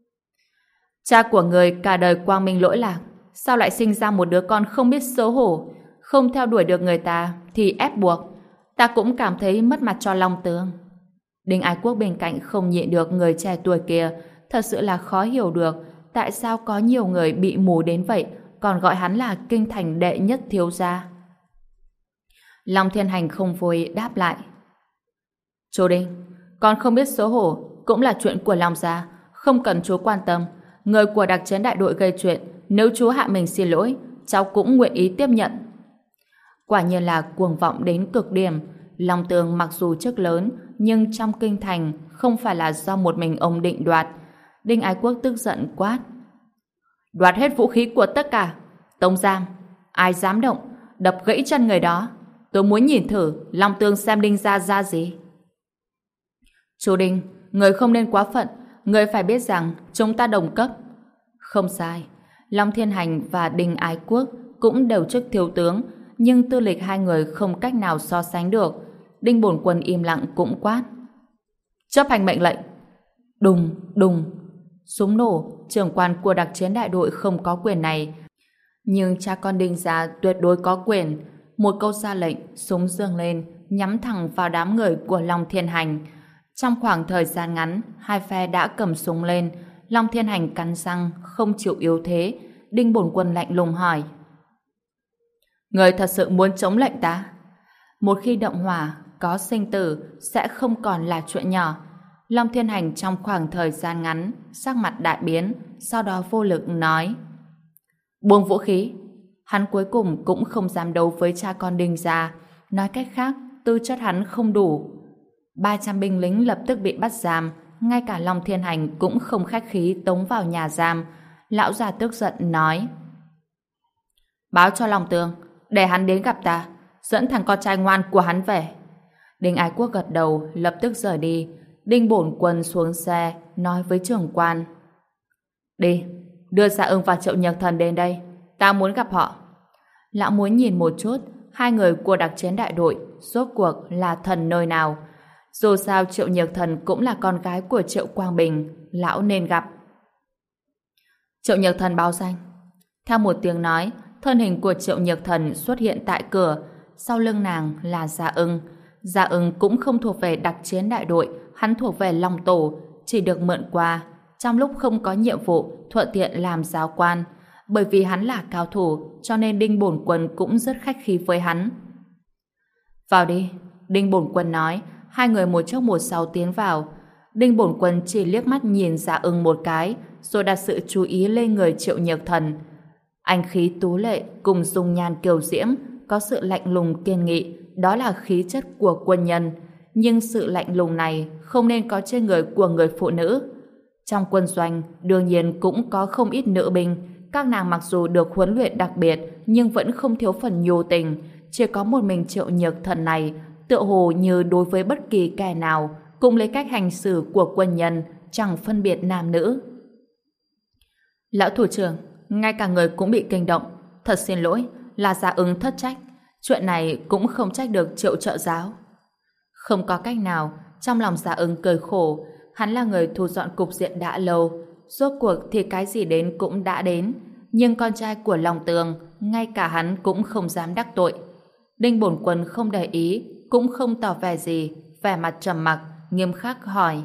Cha của người cả đời quang minh lỗi lạc, sao lại sinh ra một đứa con không biết xấu hổ, không theo đuổi được người ta thì ép buộc. Ta cũng cảm thấy mất mặt cho Long tướng. Đinh Ái Quốc bên cạnh không nhịn được người trẻ tuổi kia, thật sự là khó hiểu được tại sao có nhiều người bị mù đến vậy còn gọi hắn là kinh thành đệ nhất thiếu gia. Long Thiên Hành không vui đáp lại. Chú Đinh, con không biết xấu hổ cũng là chuyện của Long gia, không cần chú quan tâm. Người của đặc chiến đại đội gây chuyện, nếu chú hạ mình xin lỗi, cháu cũng nguyện ý tiếp nhận. Quả nhiên là cuồng vọng đến cực điểm. Long Tường mặc dù chức lớn, nhưng trong kinh thành không phải là do một mình ông định đoạt. Đinh Ái Quốc tức giận quát. Đoạt hết vũ khí của tất cả, tống giam. Ai dám động, đập gãy chân người đó. Tôi muốn nhìn thử Long Tương xem Đinh gia ra gì. Chú Đinh, người không nên quá phận. Người phải biết rằng chúng ta đồng cấp. Không sai. Long Thiên Hành và Đinh Ái Quốc cũng đều chức thiếu tướng, nhưng tư lịch hai người không cách nào so sánh được. Đinh Bổn Quân im lặng cũng quát: chấp hành mệnh lệnh. Đùng, đùng. Súng nổ. Trưởng quan của đặc chiến đại đội không có quyền này, nhưng cha con Đinh gia tuyệt đối có quyền. Một câu ra lệnh, súng giương lên, nhắm thẳng vào đám người của Long Thiên Hành. Trong khoảng thời gian ngắn, hai phe đã cầm súng lên. Long Thiên Hành cắn răng, không chịu yếu thế. Đinh Bổn Quân lạnh lùng hỏi: người thật sự muốn chống lệnh ta? Một khi động hỏa, có sinh tử, sẽ không còn là chuyện nhỏ. Long Thiên Hành trong khoảng thời gian ngắn, sắc mặt đại biến, sau đó vô lực nói: buông vũ khí. Hắn cuối cùng cũng không dám đấu với cha con Đinh gia. Nói cách khác, tư chất hắn không đủ. 300 binh lính lập tức bị bắt giam, ngay cả Long Thiên Hành cũng không khách khí tống vào nhà giam. Lão già tức giận nói: báo cho Long Tương, để hắn đến gặp ta, dẫn thằng con trai ngoan của hắn về. Đinh Ái Quốc gật đầu, lập tức rời đi. Đinh Bổn Quân xuống xe, nói với trưởng quan: đi, đưa Dạ Ưng và Triệu Nhược Thần đến đây, ta muốn gặp họ. Lão muốn nhìn một chút hai người của đặc chiến đại đội rốt cuộc là thần nơi nào. Dù sao Triệu Nhược Thần cũng là con gái của Triệu Quang Bình, lão nên gặp. Triệu Nhược Thần báo danh. Theo một tiếng nói, thân hình của Triệu Nhược Thần xuất hiện tại cửa, sau lưng nàng là Dạ Ưng. Dạ Ưng cũng không thuộc về đặc chiến đại đội, hắn thuộc về Long Tổ, chỉ được mượn qua. Trong lúc không có nhiệm vụ, thuận tiện làm giáo quan. Bởi vì hắn là cao thủ, cho nên Đinh Bổn Quân cũng rất khách khí với hắn. Vào đi, Đinh Bổn Quân nói. Hai người một trước một sau tiến vào. Đinh Bổn Quân chỉ liếc mắt nhìn Dạ Ưng một cái, rồi đặt sự chú ý lên người Triệu Nhược Thần. Anh khí tú lệ cùng dung nhan kiều diễm, có sự lạnh lùng kiên nghị, đó là khí chất của quân nhân. Nhưng sự lạnh lùng này không nên có trên người của người phụ nữ. Trong quân doanh, đương nhiên cũng có không ít nữ binh. Các nàng mặc dù được huấn luyện đặc biệt, nhưng vẫn không thiếu phần nhu tình. Chỉ có một mình Triệu Nhược Thần này, tựa hồ như đối với bất kỳ kẻ nào, cũng lấy cách hành xử của quân nhân, chẳng phân biệt nam nữ. Lão thủ trưởng, ngay cả người cũng bị kinh động. Thật xin lỗi, là Dạ Ưng thất trách. Chuyện này cũng không trách được Triệu trợ giáo. Không có cách nào, trong lòng Dạ Ưng cười khổ. Hắn là người thu dọn cục diện đã lâu, rốt cuộc thì cái gì đến cũng đã đến. Nhưng con trai của Long Tường, ngay cả hắn cũng không dám đắc tội. Đinh Bổn Quân không để ý, cũng không tỏ vẻ gì, vẻ mặt trầm mặc, nghiêm khắc hỏi: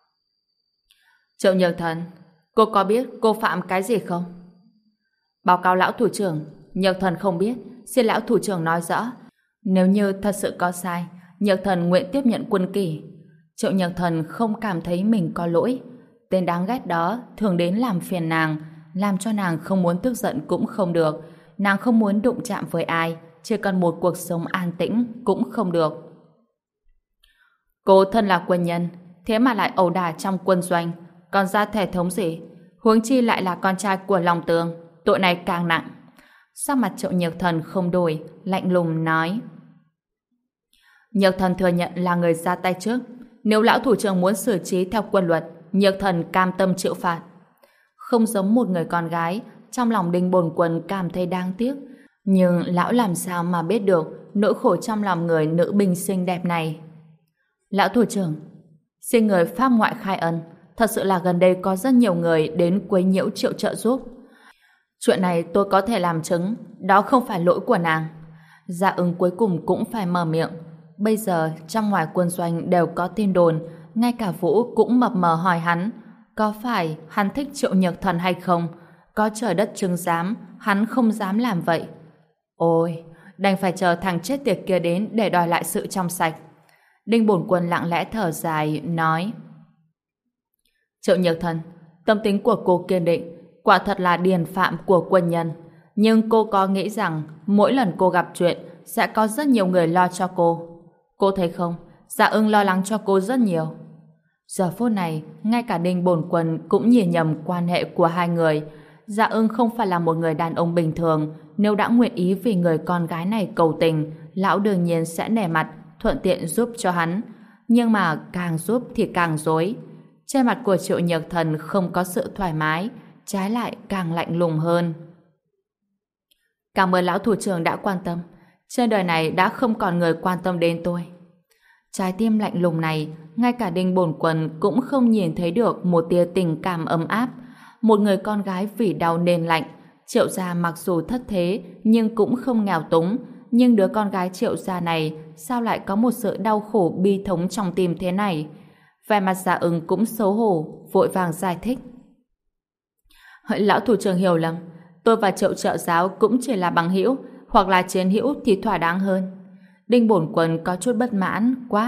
Triệu Nhược Thần, cô có biết cô phạm cái gì không? Báo cáo lão thủ trưởng, Nhược Thần không biết, xin lão thủ trưởng nói rõ. Nếu như thật sự có sai, Nhược Thần nguyện tiếp nhận quân kỷ. Triệu Nhược Thần không cảm thấy mình có lỗi. Tên đáng ghét đó thường đến làm phiền nàng, làm cho nàng không muốn tức giận cũng không được. Nàng không muốn đụng chạm với ai, chỉ cần một cuộc sống an tĩnh cũng không được. Cô thân là quân nhân, thế mà lại ẩu đả trong quân doanh, còn ra thể thống gì? Huống chi lại là con trai của Long Tường, tội này càng nặng. Sắc mặt Triệu Nhược Thần không đổi, lạnh lùng nói: Nhược Thần thừa nhận là người ra tay trước. Nếu lão thủ trưởng muốn xử trí theo quân luật, Nhược Thần cam tâm chịu phạt. Không giống một người con gái, trong lòng Đinh Bổn Quân cảm thấy đáng tiếc. Nhưng lão làm sao mà biết được nỗi khổ trong lòng người nữ binh xinh đẹp này. Lão thủ trưởng, xin người pháp ngoại khai ân. Thật sự là gần đây có rất nhiều người đến quấy nhiễu Triệu trợ giúp. Chuyện này tôi có thể làm chứng, đó không phải lỗi của nàng. Dạ Ưng cuối cùng cũng phải mở miệng. Bây giờ trong ngoài quân doanh đều có tin đồn, ngay cả Vũ cũng mập mờ hỏi hắn, có phải hắn thích Triệu Nhược Thần hay không? Có trời đất chứng giám, hắn không dám làm vậy. Ôi, đành phải chờ thằng chết tiệt kia đến để đòi lại sự trong sạch. Đinh Bổn Quân lặng lẽ thở dài, nói: Triệu Nhược Thần, tâm tính của cô kiên định, quả thật là điển phạm của quân nhân. Nhưng cô có nghĩ rằng mỗi lần cô gặp chuyện sẽ có rất nhiều người lo cho cô. Cô thấy không, Dạ Ưng lo lắng cho cô rất nhiều. Giờ phút này, ngay cả Đinh Bổn Quân cũng nhìn nhầm quan hệ của hai người. Dạ Ưng không phải là một người đàn ông bình thường. Nếu đã nguyện ý vì người con gái này cầu tình, lão đương nhiên sẽ nể mặt, thuận tiện giúp cho hắn. Nhưng mà càng giúp thì càng dối. Trên mặt của Triệu Nhược Thần không có sự thoải mái, trái lại càng lạnh lùng hơn. Cảm ơn lão thủ trưởng đã quan tâm. Trên đời này đã không còn người quan tâm đến tôi. Trái tim lạnh lùng này, ngay cả Đinh Bổn Quân cũng không nhìn thấy được một tia tình cảm ấm áp. Một người con gái vì đau nên lạnh. Triệu gia mặc dù thất thế nhưng cũng không nghèo túng. Nhưng đứa con gái Triệu gia này sao lại có một sự đau khổ bi thống trong tim thế này? Vẻ mặt Dạ Ưng cũng xấu hổ, vội vàng giải thích. Lão thủ trưởng hiểu lầm, tôi và Triệu trợ giáo cũng chỉ là bằng hữu, hoặc là chiến hữu thì thỏa đáng hơn. Đinh Bổn Quân có chút bất mãn, quát.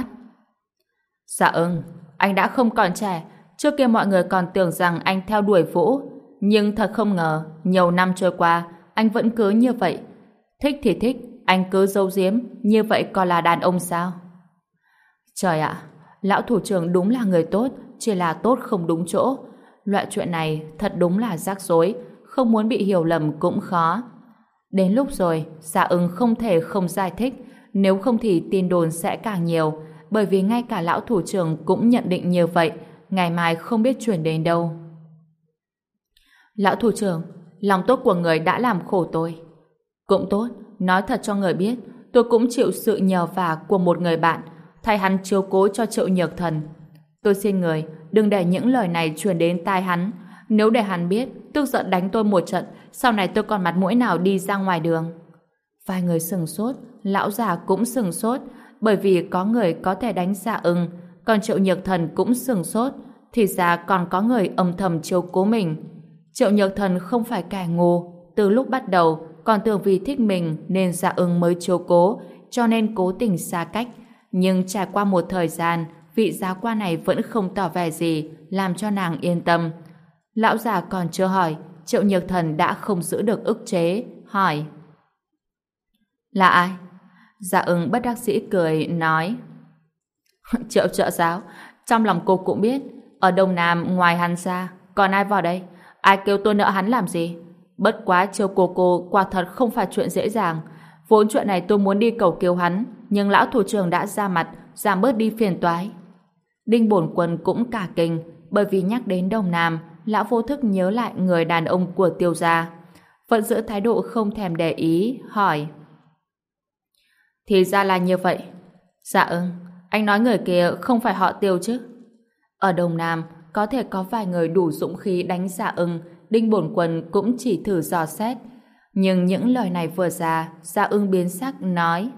Dạ Ưng, anh đã không còn trẻ, trước kia mọi người còn tưởng rằng anh theo đuổi Vũ, nhưng thật không ngờ, nhiều năm trôi qua, anh vẫn cứ như vậy. Thích thì thích, anh cứ giấu giếm, như vậy còn là đàn ông sao? Trời ạ, lão thủ trưởng đúng là người tốt, chỉ là tốt không đúng chỗ. Loại chuyện này thật đúng là rắc rối, không muốn bị hiểu lầm cũng khó. Đến lúc rồi, Dạ Ưng không thể không giải thích, nếu không thì tin đồn sẽ càng nhiều, bởi vì ngay cả lão thủ trưởng cũng nhận định như vậy, ngày mai không biết chuyển đến đâu. Lão thủ trưởng, lòng tốt của người đã làm khổ tôi. Cũng tốt, nói thật cho người biết, tôi cũng chịu sự nhờ vả của một người bạn, thay hắn chiếu cố cho Triệu Nhược Thần. Tôi xin người, đừng để những lời này truyền đến tai hắn. Nếu để hắn biết, tức giận đánh tôi một trận, sau này tôi còn mặt mũi nào đi ra ngoài đường. Vài người sừng sốt, lão già cũng sừng sốt, bởi vì có người có thể đánh Dạ Ưng, còn Triệu Nhược Thần cũng sừng sốt, thì ra còn có người âm thầm chiếu cố mình. Triệu Nhược Thần không phải kẻ ngu, từ lúc bắt đầu còn tưởng vì thích mình nên Dạ Ưng mới chiếu cố, cho nên cố tình xa cách. Nhưng trải qua một thời gian, vị giáo quan này vẫn không tỏ vẻ gì, làm cho nàng yên tâm. Lão già còn chưa hỏi, Triệu Nhược Thần đã không giữ được ức chế, hỏi. Là ai? Dạ Ưng bất đắc dĩ cười, nói. Triệu trợ giáo, trong lòng cô cũng biết, ở Đông Nam ngoài hắn ra, còn ai vào đây? Ai kêu tôi nợ hắn làm gì? Bất quá chiêu cô quả thật không phải chuyện dễ dàng. Vốn chuyện này tôi muốn đi cầu cứu hắn, nhưng lão thủ trưởng đã ra mặt, giảm bớt đi phiền toái. Đinh Bổn Quân cũng cả kinh, bởi vì nhắc đến Đông Nam, lão vô thức nhớ lại người đàn ông của Tiêu gia. Vẫn giữ thái độ không thèm để ý, hỏi. Thì ra là như vậy. Dạ ưng, anh nói người kia không phải họ Tiêu chứ? Ở Đông Nam, có thể có vài người đủ dũng khí đánh Dạ ưng, Đinh Bổn Quân cũng chỉ thử dò xét. Nhưng những lời này vừa ra, Dạ ưng biến sắc nói.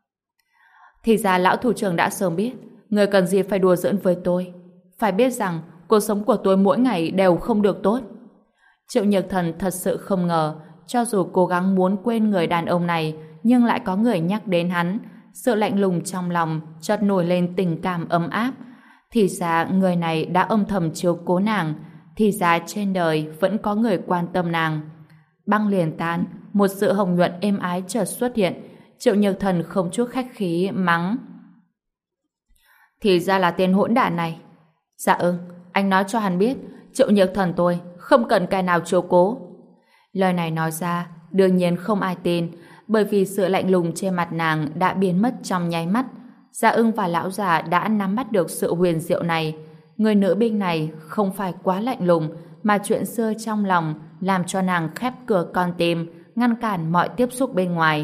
Thì ra lão thủ trưởng đã sớm biết, người cần gì phải đùa giỡn với tôi. Phải biết rằng, cuộc sống của tôi mỗi ngày đều không được tốt. Triệu Nhược Thần thật sự không ngờ, cho dù cố gắng muốn quên người đàn ông này, nhưng lại có người nhắc đến hắn. Sự lạnh lùng trong lòng chợt nổi lên tình cảm ấm áp. Thì ra người này đã âm thầm chiếu cố nàng. Thì ra trên đời vẫn có người quan tâm nàng. Băng liền tan, một sự hồng nhuận êm ái chợt xuất hiện. Triệu Nhược Thần không chút khách khí mắng. Thì ra là tên hỗn đản này. Dạ ưng, anh nói cho hắn biết, Triệu Nhược Thần tôi không cần cái nào chiếu cố. Lời này nói ra, đương nhiên không ai tin, bởi vì sự lạnh lùng trên mặt nàng đã biến mất trong nháy mắt. Dạ ưng và lão già đã nắm bắt được sự huyền diệu này. Người nữ binh này không phải quá lạnh lùng, mà chuyện xưa trong lòng làm cho nàng khép cửa con tim, ngăn cản mọi tiếp xúc bên ngoài.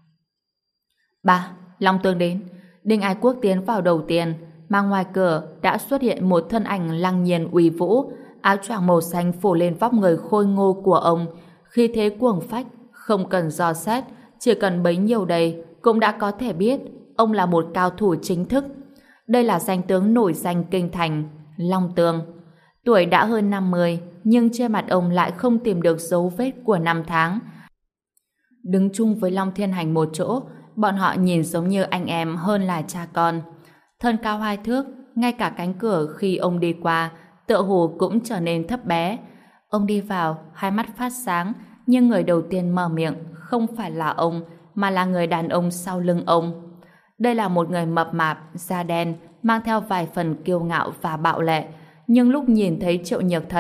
Long Tương đến. Đinh Ái Quốc tiến vào đầu tiên, mà ngoài cửa đã xuất hiện một thân ảnh lăng nhiên uy vũ, áo choàng màu xanh phủ lên vóc người khôi ngô của ông, khí thế cuồng phách, không cần dò xét, chỉ cần bấy nhiêu đây cũng đã có thể biết ông là một cao thủ chính thức. Đây là danh tướng nổi danh kinh thành, Long Tương. Tuổi đã hơn 50, nhưng trên mặt ông lại không tìm được dấu vết của năm tháng. Đứng chung với Long Thiên Hành một chỗ, bọn họ nhìn giống như anh em hơn là cha con. Thân cao 2 thước, ngay cả cánh cửa khi ông đi qua, tựa hồ cũng trở nên thấp bé. Ông đi vào, hai mắt phát sáng, nhưng người đầu tiên mở miệng không phải là ông, mà là người đàn ông sau lưng ông. Đây là một người mập mạp, da đen, mang theo vài phần kiêu ngạo và bạo lệ. Nhưng lúc nhìn thấy Triệu Nhược Thần,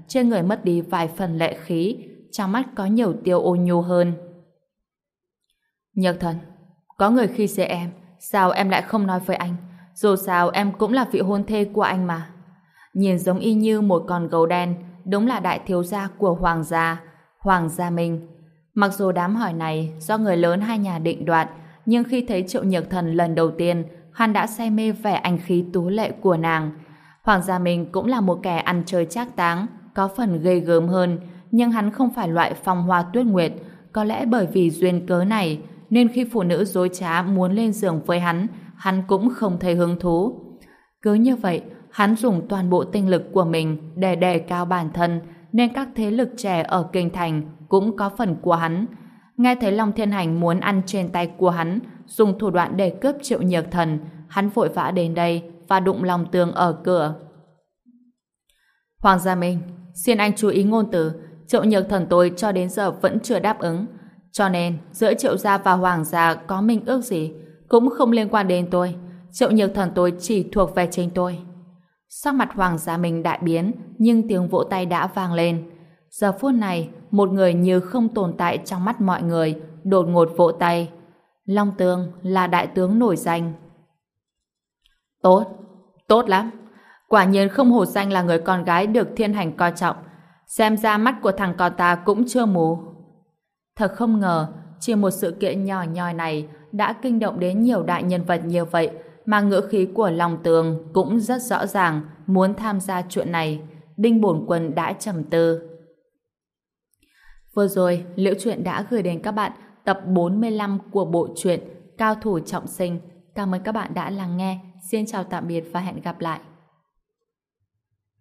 trên người mất đi vài phần lệ khí, trong mắt có nhiều tia ôn nhu hơn. Nhược Thần, có người khi dễ em, sao em lại không nói với anh? Dù sao em cũng là vị hôn thê của anh mà. Nhìn giống y như một con gấu đen, đúng là đại thiếu gia của Hoàng gia Minh. Mặc dù đám hỏi này do người lớn hai nhà định đoạt, nhưng khi thấy Triệu Nhược Thần lần đầu tiên, hắn đã say mê vẻ anh khí tú lệ của nàng. Hoàng gia Minh cũng là một kẻ ăn chơi trác táng, có phần ghê gớm hơn, nhưng hắn không phải loại phong hoa tuyết nguyệt. Có lẽ bởi vì duyên cớ này, nên khi phụ nữ dối trá muốn lên giường với hắn cũng không thấy hứng thú. Cứ như vậy, hắn dùng toàn bộ tinh lực của mình để đề cao bản thân, nên các thế lực trẻ ở kinh thành cũng có phần của hắn. Nghe thấy Long Thiên Hành muốn ăn trên tay của hắn, dùng thủ đoạn để cướp Triệu Nhược Thần, hắn vội vã đến đây và đụng Long Tường ở cửa. Hoàng gia Minh, xin anh chú ý ngôn từ, Triệu Nhược Thần tôi cho đến giờ vẫn chưa đáp ứng. Cho nên, giữa Triệu gia và Hoàng gia có minh ước gì, cũng không liên quan đến tôi. Triệu Nhược Thần tôi chỉ thuộc về chính tôi. Sắc mặt Hoàng gia Minh đại biến, nhưng tiếng vỗ tay đã vang lên. Giờ phút này, một người như không tồn tại trong mắt mọi người, đột ngột vỗ tay. Long Tường là đại tướng nổi danh. Tốt, tốt lắm. Quả nhiên không hổ danh là người con gái được thiên hành coi trọng. Xem ra mắt của thằng con ta cũng chưa mù. Thật không ngờ, chỉ một sự kiện nhỏ nhoi này đã kinh động đến nhiều đại nhân vật như vậy, mà ngữ khí của Long Tường cũng rất rõ ràng muốn tham gia chuyện này. Đinh Bổn Quân đã trầm tư. Vừa rồi, Liễu Chuyện đã gửi đến các bạn tập 45 của bộ truyện Cao thủ trọng sinh. Cảm ơn các bạn đã lắng nghe. Xin chào tạm biệt và hẹn gặp lại.